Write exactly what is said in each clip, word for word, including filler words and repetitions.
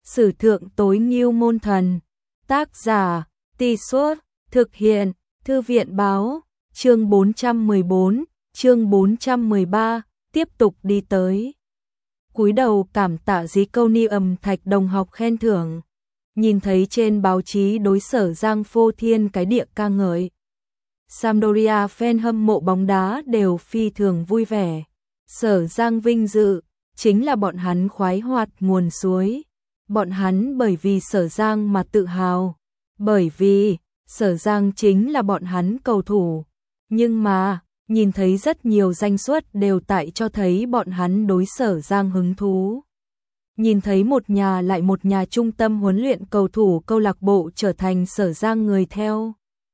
Sử thượng tối ngưu môn thần. Tác giả, Tì Suốt, thực hiện, Thư viện báo, chương bốn trăm mười bốn, chương bốn trăm mười ba, tiếp tục đi tới. Cúi đầu cảm tạ dí câu ni ầm thạch đồng học khen thưởng. Nhìn thấy trên báo chí đối Sở Giang phô thiên cái địa ca ngợi. Sampdoria fan hâm mộ bóng đá đều phi thường vui vẻ. Sở Giang vinh dự, chính là bọn hắn khoái hoạt nguồn suối. Bọn hắn bởi vì Sở Giang mà tự hào. Bởi vì, Sở Giang chính là bọn hắn cầu thủ. Nhưng mà, nhìn thấy rất nhiều danh suất đều tại cho thấy bọn hắn đối Sở Giang hứng thú. Nhìn thấy một nhà lại một nhà trung tâm huấn luyện cầu thủ câu lạc bộ trở thành Sở Giang người theo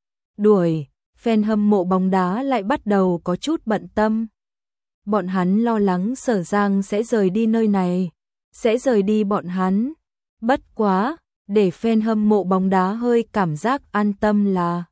đuổi, fan hâm mộ bóng đá lại bắt đầu có chút bận tâm. Bọn hắn lo lắng Sở Giang sẽ rời đi nơi này, sẽ rời đi bọn hắn. Bất quá, để fan hâm mộ bóng đá hơi cảm giác an tâm là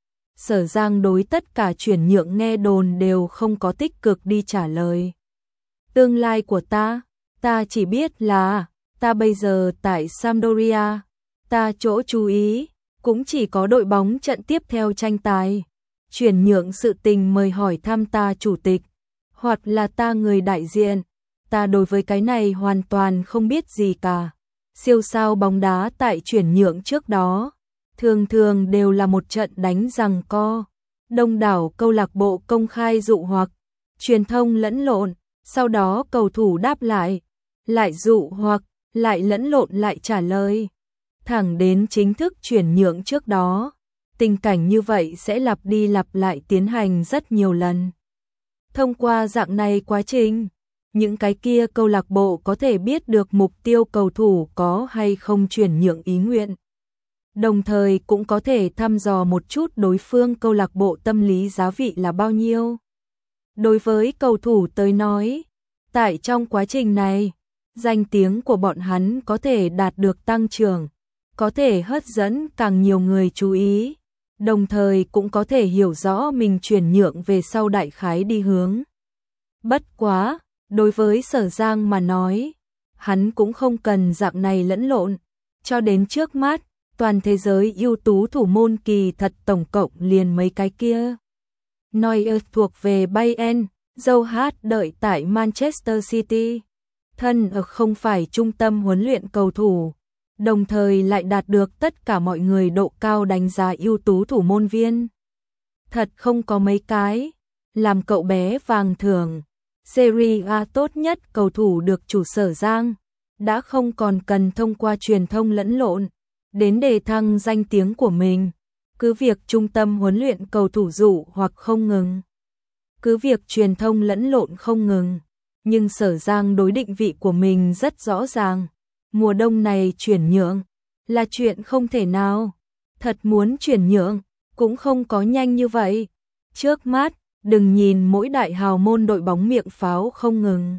Sở Giang đối tất cả chuyển nhượng nghe đồn đều không có tích cực đi trả lời. Tương lai của ta, ta chỉ biết là ta bây giờ tại Sampdoria, ta chỗ chú ý cũng chỉ có đội bóng trận tiếp theo tranh tài. Chuyển nhượng sự tình mời hỏi thăm ta chủ tịch, hoặc là ta người đại diện, ta đối với cái này hoàn toàn không biết gì cả. Siêu sao bóng đá tại chuyển nhượng trước đó, thường thường đều là một trận đánh giằng co. Đông đảo câu lạc bộ công khai dụ hoặc, truyền thông lẫn lộn, sau đó cầu thủ đáp lại, lại dụ hoặc, lại lẫn lộn lại trả lời. Thẳng đến chính thức chuyển nhượng trước đó, tình cảnh như vậy sẽ lặp đi lặp lại tiến hành rất nhiều lần. Thông qua dạng này quá trình, những cái kia câu lạc bộ có thể biết được mục tiêu cầu thủ có hay không chuyển nhượng ý nguyện. Đồng thời cũng có thể thăm dò một chút đối phương câu lạc bộ tâm lý giá vị là bao nhiêu. Đối với cầu thủ tới nói, tại trong quá trình này, danh tiếng của bọn hắn có thể đạt được tăng trưởng, có thể hấp dẫn càng nhiều người chú ý, đồng thời cũng có thể hiểu rõ mình chuyển nhượng về sau đại khái đi hướng. Bất quá, đối với Sở Giang mà nói, hắn cũng không cần dạng này lẫn lộn. Cho đến trước mắt, toàn thế giới ưu tú thủ môn kỳ thật tổng cộng liền mấy cái kia. Neuer thuộc về Bayern, Joe Hart đợi tại Manchester City. Thân ở không phải trung tâm huấn luyện cầu thủ, đồng thời lại đạt được tất cả mọi người độ cao đánh giá ưu tú thủ môn viên. Thật không có mấy cái, làm cậu bé vàng thưởng. Serie A tốt nhất cầu thủ được chủ Sở Giang, đã không còn cần thông qua truyền thông lẫn lộn, đến đề thăng danh tiếng của mình. Cứ việc trung tâm huấn luyện cầu thủ dụ hoặc không ngừng, cứ việc truyền thông lẫn lộn không ngừng, nhưng Sở Giang đối định vị của mình rất rõ ràng. Mùa đông này chuyển nhượng là chuyện không thể nào, thật muốn chuyển nhượng cũng không có nhanh như vậy. Trước mắt, đừng nhìn mỗi đại hào môn đội bóng miệng pháo không ngừng.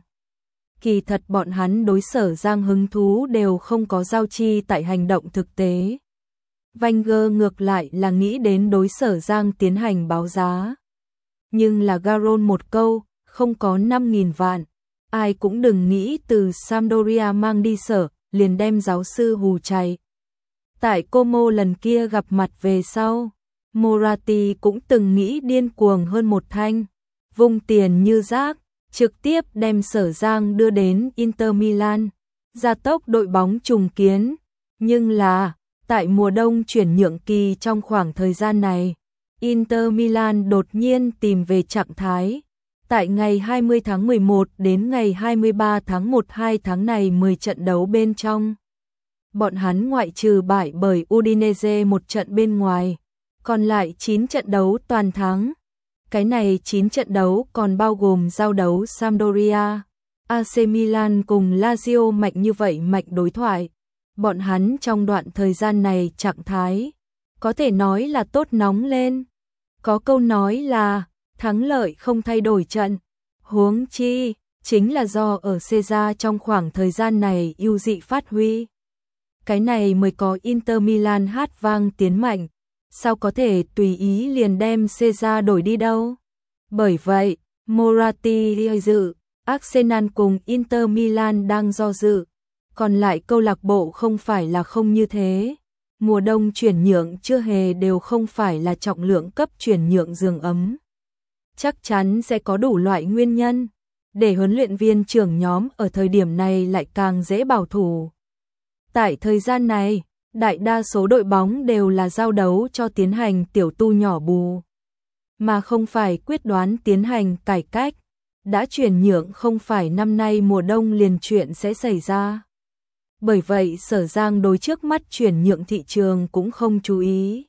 Kỳ thật bọn hắn đối Sở Giang hứng thú đều không có giao chi tại hành động thực tế. Wenger ngược lại là nghĩ đến đối Sở Giang tiến hành báo giá. Nhưng là Garon một câu, không có năm nghìn vạn. Ai cũng đừng nghĩ từ Sampdoria mang đi Sở, liền đem giáo sư hù chạy. Tại Como lần kia gặp mặt về sau, Moratti cũng từng nghĩ điên cuồng hơn một thanh, vung tiền như rác, trực tiếp đem Sở Giang đưa đến Inter Milan, gia tốc đội bóng trùng kiến. Nhưng là, tại mùa đông chuyển nhượng kỳ trong khoảng thời gian này, Inter Milan đột nhiên tìm về trạng thái. Tại ngày hai mươi tháng mười một đến ngày hai mươi ba tháng mười hai tháng này mười trận đấu bên trong, bọn hắn ngoại trừ bại bởi Udinese một trận bên ngoài, còn lại chín trận đấu toàn thắng. Cái này chín trận đấu còn bao gồm giao đấu Sampdoria, a xê Milan cùng Lazio mạnh như vậy mạnh đối thoại. Bọn hắn trong đoạn thời gian này trạng thái, có thể nói là tốt nóng lên. Có câu nói là, thắng lợi không thay đổi trận. Huống chi, chính là do ở Caesar trong khoảng thời gian này ưu dị phát huy. Cái này mới có Inter Milan hát vang tiến mạnh. Sao có thể tùy ý liền đem Caesar đổi đi đâu? Bởi vậy, Moratti dự, Arsenal cùng Inter Milan đang do dự. Còn lại câu lạc bộ không phải là không như thế. Mùa đông chuyển nhượng chưa hề đều không phải là trọng lượng cấp chuyển nhượng giường ấm. Chắc chắn sẽ có đủ loại nguyên nhân, để huấn luyện viên trưởng nhóm ở thời điểm này lại càng dễ bảo thủ. Tại thời gian này, đại đa số đội bóng đều là giao đấu cho tiến hành tiểu tu nhỏ bù, mà không phải quyết đoán tiến hành cải cách. Đã chuyển nhượng không phải năm nay mùa đông liền chuyện sẽ xảy ra. Bởi vậy Sở Giang đối trước mắt chuyển nhượng thị trường cũng không chú ý.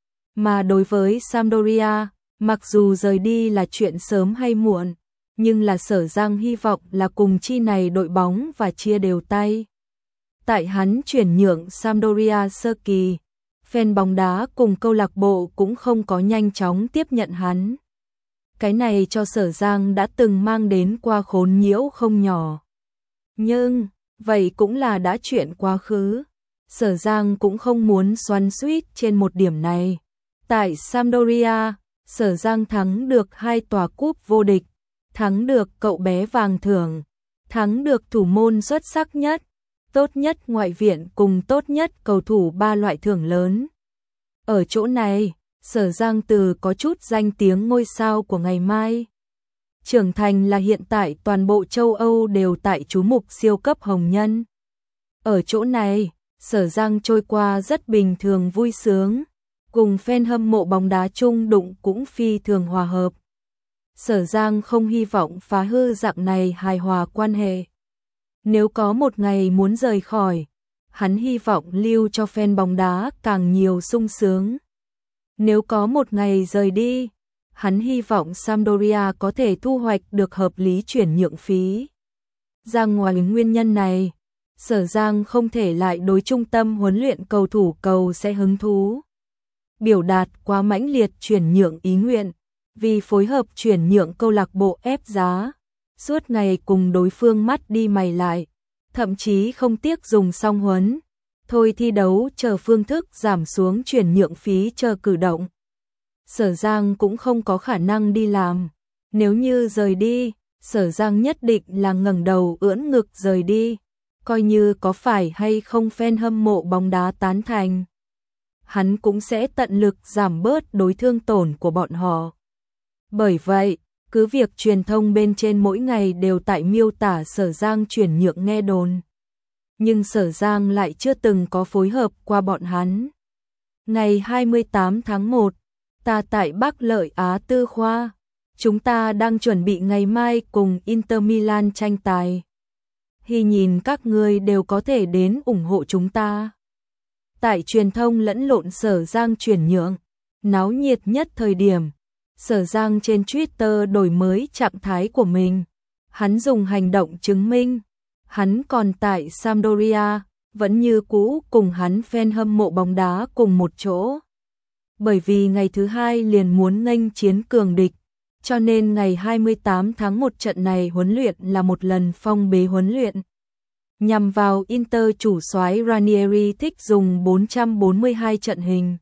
Mà đối với Sampdoria, mặc dù rời đi là chuyện sớm hay muộn, nhưng là Sở Giang hy vọng là cùng chi này đội bóng và chia đều tay. Tại hắn chuyển nhượng Sampdoria sơ kỳ, fan bóng đá cùng câu lạc bộ cũng không có nhanh chóng tiếp nhận hắn. Cái này cho Sở Giang đã từng mang đến qua khốn nhiễu không nhỏ. Nhưng, vậy cũng là đã chuyện quá khứ. Sở Giang cũng không muốn xoắn xuýt trên một điểm này. Tại Sampdoria, Sở Giang thắng được hai tòa cúp vô địch, thắng được cậu bé vàng thưởng, thắng được thủ môn xuất sắc nhất, tốt nhất ngoại viện cùng tốt nhất cầu thủ ba loại thưởng lớn. Ở chỗ này, Sở Giang từ có chút danh tiếng ngôi sao của ngày mai. Trưởng thành là hiện tại toàn bộ châu Âu đều tại chú mục siêu cấp hồng nhân. Ở chỗ này, Sở Giang trôi qua rất bình thường vui sướng, cùng fan hâm mộ bóng đá chung đụng cũng phi thường hòa hợp. Sở Giang không hy vọng phá hư dạng này hài hòa quan hệ. Nếu có một ngày muốn rời khỏi, hắn hy vọng lưu cho fan bóng đá càng nhiều sung sướng. Nếu có một ngày rời đi, hắn hy vọng Sampdoria có thể thu hoạch được hợp lý chuyển nhượng phí. Ra ngoài nguyên nhân này, Sở Giang không thể lại đối trung tâm huấn luyện cầu thủ cầu sẽ hứng thú. Biểu đạt quá mãnh liệt chuyển nhượng ý nguyện, vì phối hợp chuyển nhượng câu lạc bộ ép giá, suốt ngày cùng đối phương mắt đi mày lại, thậm chí không tiếc dùng song huấn, thôi thi đấu chờ phương thức giảm xuống chuyển nhượng phí chờ cử động. Sở Giang cũng không có khả năng đi làm. Nếu như rời đi, Sở Giang nhất định là ngẩng đầu ưỡn ngực rời đi, coi như có phải hay không fan hâm mộ bóng đá tán thành. Hắn cũng sẽ tận lực giảm bớt đối thương tổn của bọn họ. Bởi vậy, cứ việc truyền thông bên trên mỗi ngày đều tại miêu tả Sở Giang chuyển nhượng nghe đồn, nhưng Sở Giang lại chưa từng có phối hợp qua bọn hắn. Ngày hai mươi tám tháng một, ta tại Bắc Lợi Á Tư Khoa, chúng ta đang chuẩn bị ngày mai cùng Inter Milan tranh tài. Hy nhìn các ngươi đều có thể đến ủng hộ chúng ta. Tại truyền thông lẫn lộn Sở Giang chuyển nhượng, náo nhiệt nhất thời điểm, Sở Giang trên Twitter đổi mới trạng thái của mình. Hắn dùng hành động chứng minh, hắn còn tại Sampdoria, vẫn như cũ cùng hắn fan hâm mộ bóng đá cùng một chỗ. Bởi vì ngày thứ hai liền muốn nghênh chiến cường địch, cho nên ngày hai mươi tám tháng một trận này huấn luyện là một lần phong bế huấn luyện. Nhằm vào Inter chủ soái Ranieri thích dùng bốn trăm bốn mươi hai trận hình.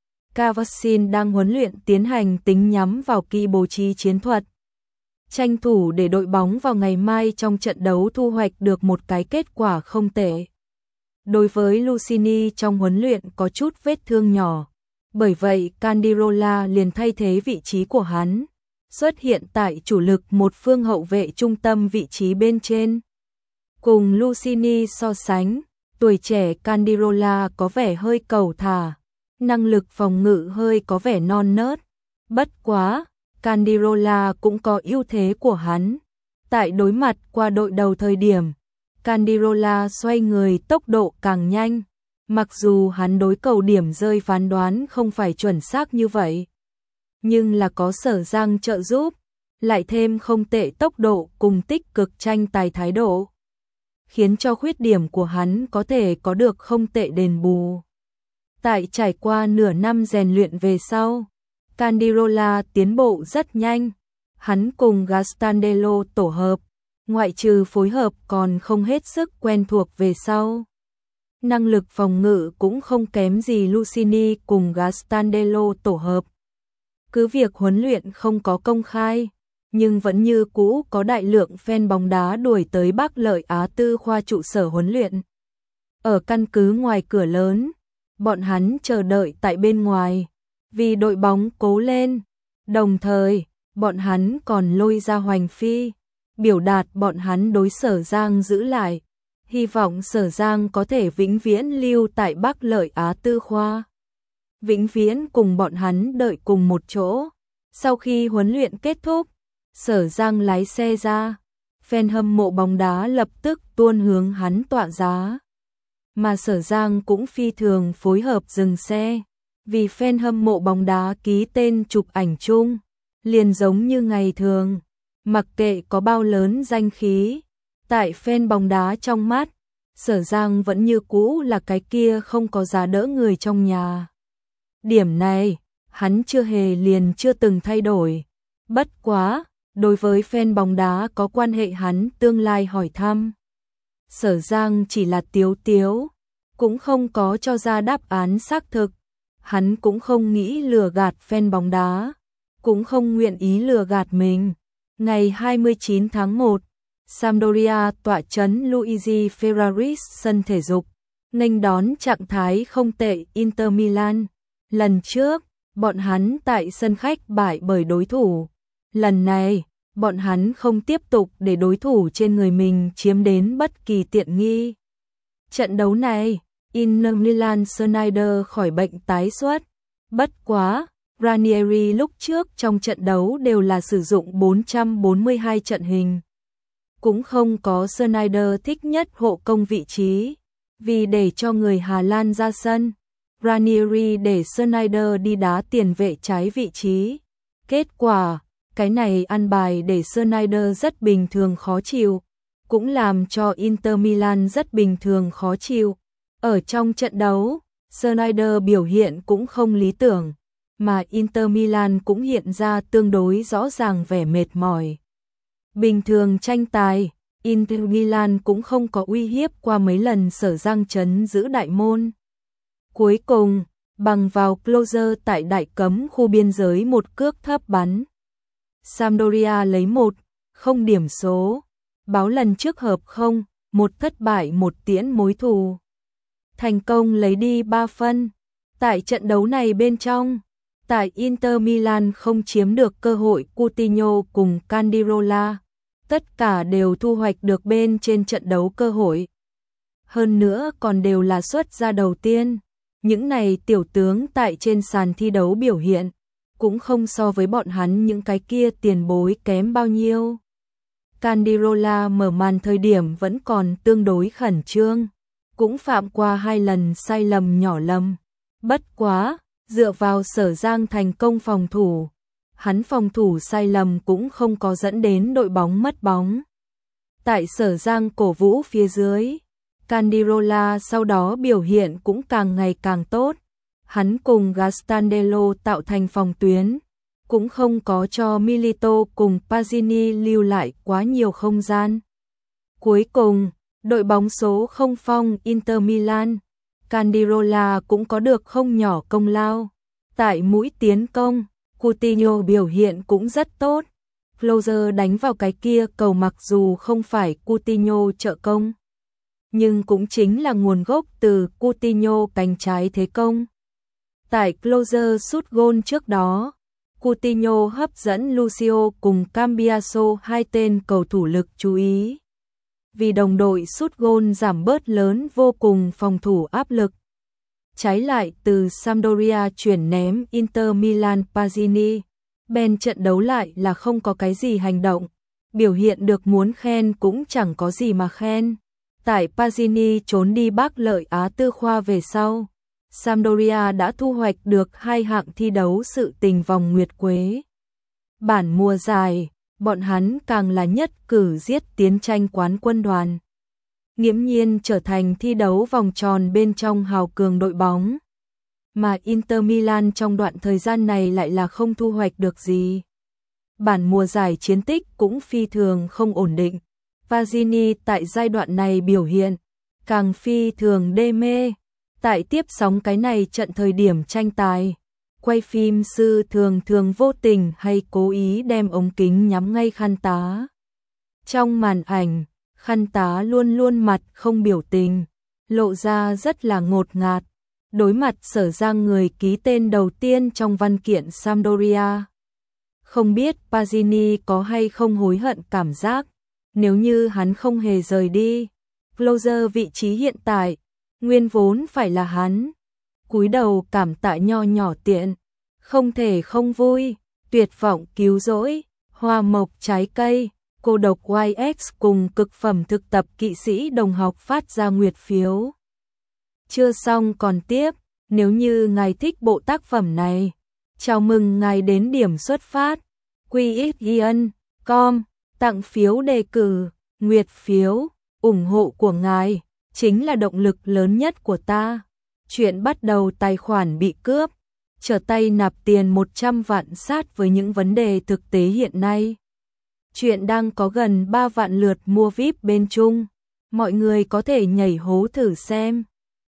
Cavazin đang huấn luyện tiến hành tính nhắm vào kỹ bố trí chiến thuật. Tranh thủ để đội bóng vào ngày mai trong trận đấu thu hoạch được một cái kết quả không tệ. Đối với Lucini trong huấn luyện có chút vết thương nhỏ, bởi vậy Candirola liền thay thế vị trí của hắn, xuất hiện tại chủ lực một phương hậu vệ trung tâm vị trí bên trên. Cùng Lucini so sánh, tuổi trẻ Candirola có vẻ hơi cầu thả, năng lực phòng ngự hơi có vẻ non nớt. Bất quá, Candirola cũng có ưu thế của hắn. Tại đối mặt qua đội đầu thời điểm, Candirola xoay người tốc độ càng nhanh. Mặc dù hắn đối cầu điểm rơi phán đoán không phải chuẩn xác như vậy, nhưng là có Sở Giang trợ giúp, lại thêm không tệ tốc độ cùng tích cực tranh tài thái độ, khiến cho khuyết điểm của hắn có thể có được không tệ đền bù. Tại trải qua nửa năm rèn luyện về sau, Candirola tiến bộ rất nhanh. Hắn cùng Gastandello tổ hợp, ngoại trừ phối hợp còn không hết sức quen thuộc về sau. Năng lực phòng ngự cũng không kém gì Lucini cùng Gastandello tổ hợp. Cứ việc huấn luyện không có công khai, nhưng vẫn như cũ có đại lượng fan bóng đá đuổi tới Bắc Lợi Á Tư Khoa trụ sở huấn luyện. Ở căn cứ ngoài cửa lớn, bọn hắn chờ đợi tại bên ngoài, vì đội bóng cố lên. Đồng thời, bọn hắn còn lôi ra Hoành Phi, biểu đạt bọn hắn đối Sở Giang giữ lại, hy vọng Sở Giang có thể vĩnh viễn lưu tại Bắc Lợi Á Tư khoa. Vĩnh viễn cùng bọn hắn đợi cùng một chỗ. Sau khi huấn luyện kết thúc, Sở Giang lái xe ra, fan hâm mộ bóng đá lập tức tuôn hướng hắn tọa giá. Mà Sở Giang cũng phi thường phối hợp dừng xe, vì fan hâm mộ bóng đá ký tên chụp ảnh chung, liền giống như ngày thường, mặc kệ có bao lớn danh khí, tại fan bóng đá trong mắt, Sở Giang vẫn như cũ là cái kia không có giá đỡ người trong nhà. Điểm này, hắn chưa hề liền chưa từng thay đổi. Bất quá, đối với fan bóng đá có quan hệ hắn tương lai hỏi thăm, Sở Giang chỉ là tiếu tiếu, cũng không có cho ra đáp án xác thực. Hắn cũng không nghĩ lừa gạt fan bóng đá, cũng không nguyện ý lừa gạt mình. Ngày hai mươi chín tháng một, Sampdoria tọa trấn Luigi Ferraris sân thể dục, nghênh đón trạng thái không tệ Inter Milan. Lần trước, bọn hắn tại sân khách bại bởi đối thủ. Lần này, bọn hắn không tiếp tục để đối thủ trên người mình chiếm đến bất kỳ tiện nghi. Trận đấu này, Inter Milan Schneider khỏi bệnh tái xuất. Bất quá, Ranieri lúc trước trong trận đấu đều là sử dụng bốn trăm bốn mươi hai trận hình. Cũng không có Schneider thích nhất hộ công vị trí, vì để cho người Hà Lan ra sân, Ranieri để Schneider đi đá tiền vệ trái vị trí. Kết quả, cái này ăn bài để Schneider rất bình thường khó chịu, cũng làm cho Inter Milan rất bình thường khó chịu. Ở trong trận đấu, Schneider biểu hiện cũng không lý tưởng, mà Inter Milan cũng hiện ra tương đối rõ ràng vẻ mệt mỏi. Bình thường tranh tài, Inter Milan cũng không có uy hiếp qua mấy lần Sở Giang trấn giữ đại môn. Cuối cùng, bằng vào closer tại đại cấm khu biên giới một cước thấp bắn, Sampdoria lấy một không điểm số, báo lần trước hợp không, một thất bại một tiễn mối thù. Thành công lấy đi ba phân. Tại trận đấu này bên trong, tại Inter Milan không chiếm được cơ hội, Coutinho cùng Candirola, tất cả đều thu hoạch được bên trên trận đấu cơ hội. Hơn nữa còn đều là xuất ra đầu tiên. Những này tiểu tướng tại trên sàn thi đấu biểu hiện, cũng không so với bọn hắn những cái kia tiền bối kém bao nhiêu. Candirola mở màn thời điểm vẫn còn tương đối khẩn trương, cũng phạm qua hai lần sai lầm nhỏ lầm. Bất quá, dựa vào Sở Giang thành công phòng thủ, hắn phòng thủ sai lầm cũng không có dẫn đến đội bóng mất bóng. Tại Sở Giang cổ vũ phía dưới, Candirola sau đó biểu hiện cũng càng ngày càng tốt. Hắn cùng Gastandello tạo thành phòng tuyến, cũng không có cho Milito cùng Pazzini lưu lại quá nhiều không gian. Cuối cùng, đội bóng số không phong Inter Milan, Candirola cũng có được không nhỏ công lao. Tại mũi tiến công, Coutinho biểu hiện cũng rất tốt. Closer đánh vào cái kia cầu mặc dù không phải Coutinho trợ công, nhưng cũng chính là nguồn gốc từ Coutinho cánh trái thế công. Tại Closer sút gôn trước đó, Coutinho hấp dẫn Lucio cùng Cambiaso hai tên cầu thủ lực chú ý. Vì đồng đội sút gôn giảm bớt lớn vô cùng phòng thủ áp lực. Trái lại từ Sampdoria chuyển ném Inter Milan Pazzini, bên trận đấu lại là không có cái gì hành động, biểu hiện được muốn khen cũng chẳng có gì mà khen. Tại Pazzini trốn đi Bắc Lợi Á Tư khoa về sau, Sampdoria đã thu hoạch được hai hạng thi đấu sự tình vòng nguyệt quế. Bản mùa giải, bọn hắn càng là nhất cử giết tiến tranh quán quân đoàn, nghiễm nhiên trở thành thi đấu vòng tròn bên trong hào cường đội bóng. Mà Inter Milan trong đoạn thời gian này lại là không thu hoạch được gì. Bản mùa giải chiến tích cũng phi thường không ổn định. Pazzini tại giai đoạn này biểu hiện càng phi thường đê mê. Tại tiếp sóng cái này trận thời điểm tranh tài, quay phim sư thường thường vô tình hay cố ý đem ống kính nhắm ngay khán tá. Trong màn ảnh, khán tá luôn luôn mặt không biểu tình, lộ ra rất là ngột ngạt. Đối mặt Sở Giang, người ký tên đầu tiên trong văn kiện Sampdoria. Không biết Pazzini có hay không hối hận cảm giác, nếu như hắn không hề rời đi, Klose vị trí hiện tại, nguyên vốn phải là hắn. Cúi đầu cảm tạ nho nhỏ tiện, không thể không vui, tuyệt vọng cứu rỗi, hoa mộc trái cây, cô độc Y X cùng cực phẩm thực tập kỵ sĩ đồng học phát ra nguyệt phiếu. Chưa xong còn tiếp, nếu như ngài thích bộ tác phẩm này, chào mừng ngài đến điểm xuất phát, quy x ian chấm com, tặng phiếu đề cử, nguyệt phiếu, ủng hộ của ngài, chính là động lực lớn nhất của ta. Chuyện bắt đầu tài khoản bị cướp, trở tay nạp tiền một trăm vạn sát với những vấn đề thực tế hiện nay. Chuyện đang có gần ba vạn lượt mua vi ai pi bên Trung, mọi người có thể nhảy hố thử xem.